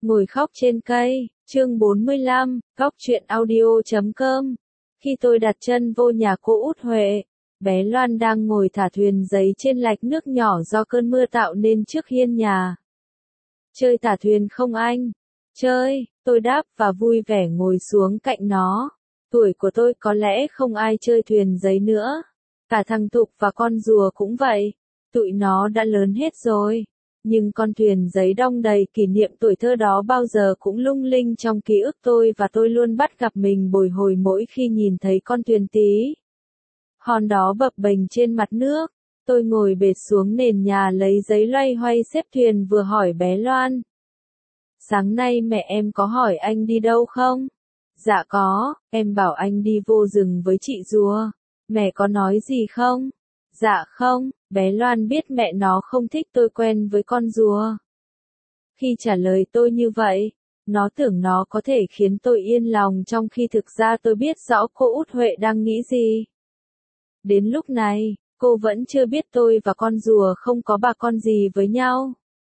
Ngồi khóc trên cây, chương 45, góc truyện audio.com. Khi tôi đặt chân vô nhà cô Út Huệ, bé Loan đang ngồi thả thuyền giấy trên lạch nước nhỏ do cơn mưa tạo nên trước hiên nhà. Chơi thả thuyền không anh? Chơi, tôi đáp và vui vẻ ngồi xuống cạnh nó. Tuổi của tôi có lẽ không ai chơi thuyền giấy nữa. Cả thằng Thục và con rùa cũng vậy. Tụi nó đã lớn hết rồi. Nhưng con thuyền giấy đong đầy kỷ niệm tuổi thơ đó bao giờ cũng lung linh trong ký ức tôi và tôi luôn bắt gặp mình bồi hồi mỗi khi nhìn thấy con thuyền tí hon đó bập bềnh trên mặt nước. Tôi ngồi bệt xuống nền nhà lấy giấy loay hoay xếp thuyền vừa hỏi bé Loan. Sáng nay mẹ em có hỏi anh đi đâu không? Dạ có, em bảo anh đi vô rừng với chị rùa. Mẹ có nói gì không? Dạ không, bé Loan biết mẹ nó không thích tôi quen với con rùa. Khi trả lời tôi như vậy, nó tưởng nó có thể khiến tôi yên lòng trong khi thực ra tôi biết rõ cô Út Huệ đang nghĩ gì. Đến lúc này, cô vẫn chưa biết tôi và con rùa không có bà con gì với nhau.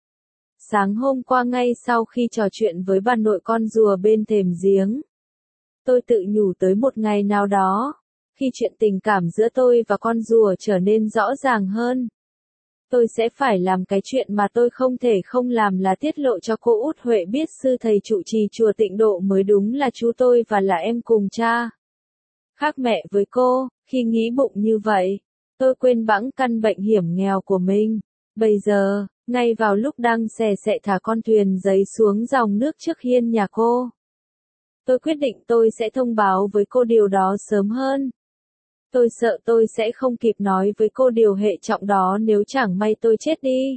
Sáng hôm qua ngay sau khi trò chuyện với bà nội con rùa bên thềm giếng, tôi tự nhủ tới một ngày nào đó, khi chuyện tình cảm giữa tôi và con rùa trở nên rõ ràng hơn, tôi sẽ phải làm cái chuyện mà tôi không thể không làm là tiết lộ cho cô Út Huệ biết sư thầy trụ trì chùa Tịnh Độ mới đúng là chú tôi và là em cùng cha. Khác mẹ với cô, khi nghĩ bụng như vậy, tôi quên bẵng căn bệnh hiểm nghèo của mình. Bây giờ, ngay vào lúc đang xè xệ thả con thuyền giấy xuống dòng nước trước hiên nhà cô, tôi quyết định tôi sẽ thông báo với cô điều đó sớm hơn. Tôi sợ tôi sẽ không kịp nói với cô điều hệ trọng đó nếu chẳng may tôi chết đi.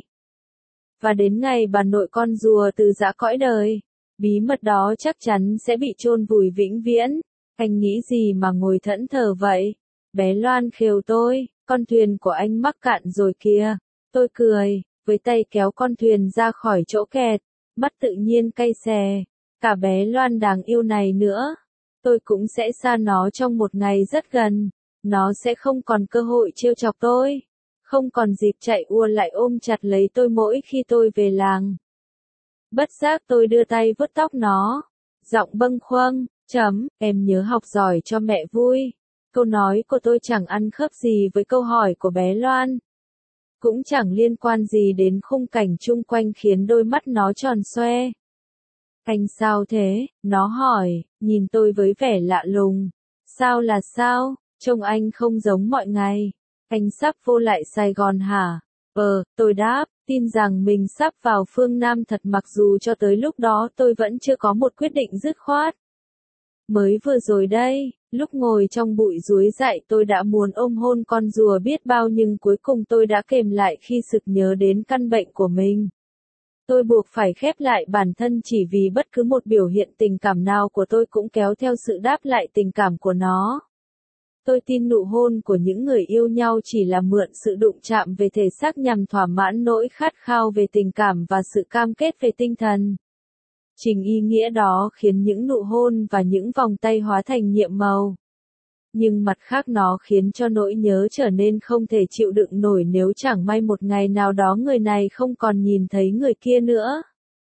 Và đến ngày bà nội con rùa từ giã cõi đời, bí mật đó chắc chắn sẽ bị chôn vùi vĩnh viễn. Anh nghĩ gì mà ngồi thẫn thờ vậy? Bé Loan khều tôi, con thuyền của anh mắc cạn rồi kìa. Tôi cười, với tay kéo con thuyền ra khỏi chỗ kẹt, mắt tự nhiên cay xè. Cả bé Loan đáng yêu này nữa. Tôi cũng sẽ xa nó trong một ngày rất gần. Nó sẽ không còn cơ hội trêu chọc tôi. Không còn dịp chạy ùa lại ôm chặt lấy tôi mỗi khi tôi về làng. Bất giác tôi đưa tay vuốt tóc nó. Giọng bâng khuâng, em nhớ học giỏi cho mẹ vui. Câu nói của tôi chẳng ăn khớp gì với câu hỏi của bé Loan. Cũng chẳng liên quan gì đến khung cảnh chung quanh khiến đôi mắt nó tròn xoe. Anh sao thế? Nó hỏi, nhìn tôi với vẻ lạ lùng. Sao là sao? Trông anh không giống mọi ngày. Anh sắp vô lại Sài Gòn hả? Tôi đáp, tin rằng mình sắp vào phương Nam thật mặc dù cho tới lúc đó tôi vẫn chưa có một quyết định dứt khoát. Mới vừa rồi đây, lúc ngồi trong bụi ruối dại tôi đã muốn ôm hôn con rùa biết bao nhưng cuối cùng tôi đã kềm lại khi sực nhớ đến căn bệnh của mình. Tôi buộc phải khép lại bản thân chỉ vì bất cứ một biểu hiện tình cảm nào của tôi cũng kéo theo sự đáp lại tình cảm của nó. Tôi tin nụ hôn của những người yêu nhau chỉ là mượn sự đụng chạm về thể xác nhằm thỏa mãn nỗi khát khao về tình cảm và sự cam kết về tinh thần. Trình ý nghĩa đó khiến những nụ hôn và những vòng tay hóa thành nhiệm màu. Nhưng mặt khác nó khiến cho nỗi nhớ trở nên không thể chịu đựng nổi nếu chẳng may một ngày nào đó người này không còn nhìn thấy người kia nữa.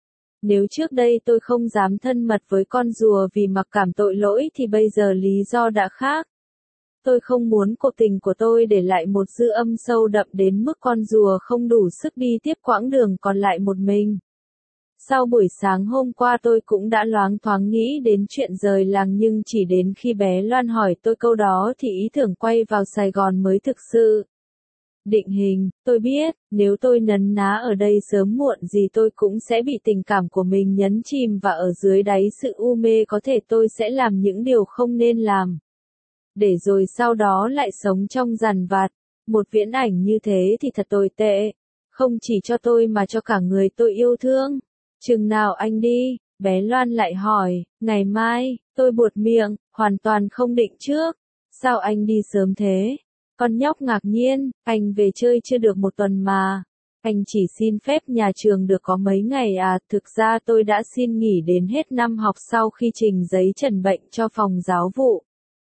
Nếu trước đây tôi không dám thân mật với con rùa vì mặc cảm tội lỗi thì bây giờ lý do đã khác. Tôi không muốn cuộc tình của tôi để lại một dư âm sâu đậm đến mức con rùa không đủ sức đi tiếp quãng đường còn lại một mình. Sau buổi sáng hôm qua tôi cũng đã loáng thoáng nghĩ đến chuyện rời làng nhưng chỉ đến khi bé Loan hỏi tôi câu đó thì ý tưởng quay vào Sài Gòn mới thực sự định hình. Tôi biết, nếu tôi nấn ná ở đây sớm muộn gì tôi cũng sẽ bị tình cảm của mình nhấn chìm và ở dưới đáy sự u mê có thể tôi sẽ làm những điều không nên làm. Để rồi sau đó lại sống trong dằn vặt. Một viễn ảnh như thế thì thật tồi tệ. Không chỉ cho tôi mà cho cả người tôi yêu thương. Chừng nào anh đi? Bé Loan lại hỏi. Ngày mai, tôi buột miệng, hoàn toàn không định trước. Sao anh đi sớm thế? Con nhóc ngạc nhiên, anh về chơi chưa được một tuần mà. Anh chỉ xin phép nhà trường được có mấy ngày à, thực ra tôi đã xin nghỉ đến hết năm học sau khi trình giấy trần bệnh cho phòng giáo vụ.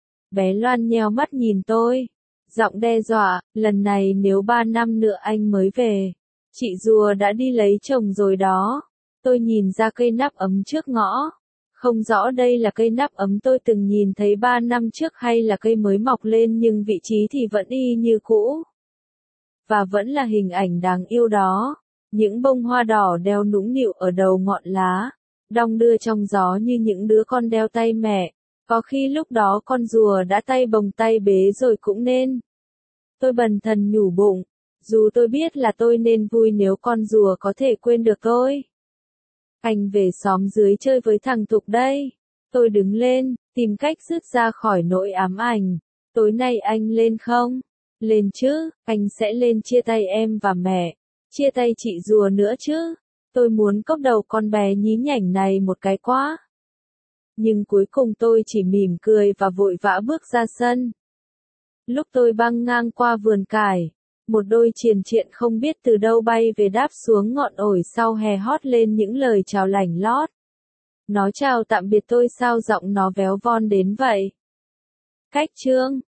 Bé Loan nheo mắt nhìn tôi, giọng đe dọa, lần này nếu 3 năm nữa anh mới về, chị rùa đã đi lấy chồng rồi đó. Tôi nhìn ra cây nắp ấm trước ngõ. Không rõ đây là cây nắp ấm tôi từng nhìn thấy 3 năm trước hay là cây mới mọc lên, nhưng vị trí thì vẫn y như cũ. Và vẫn là hình ảnh đáng yêu đó. Những bông hoa đỏ đeo nũng nịu ở đầu ngọn lá, đong đưa trong gió như những đứa con đeo tay mẹ. Có khi lúc đó con rùa đã tay bồng tay bế rồi cũng nên. Tôi bần thần nhủ bụng, dù tôi biết là tôi nên vui nếu con rùa có thể quên được tôi. Anh về xóm dưới chơi với thằng Thục đây. Tôi đứng lên, tìm cách dứt ra khỏi nỗi ám ảnh. Tối nay anh lên không? Lên chứ, anh sẽ lên chia tay em và mẹ. Chia tay chị rùa nữa chứ. Tôi muốn cốc đầu con bé nhí nhảnh này một cái quá. Nhưng cuối cùng tôi chỉ mỉm cười và vội vã bước ra sân. Lúc tôi băng ngang qua vườn cải, một đôi triền triện không biết từ đâu bay về đáp xuống ngọn ổi sau hè hót lên những lời chào lành lót. Nó chào tạm biệt tôi, sao giọng nó véo von đến vậy? Cách chương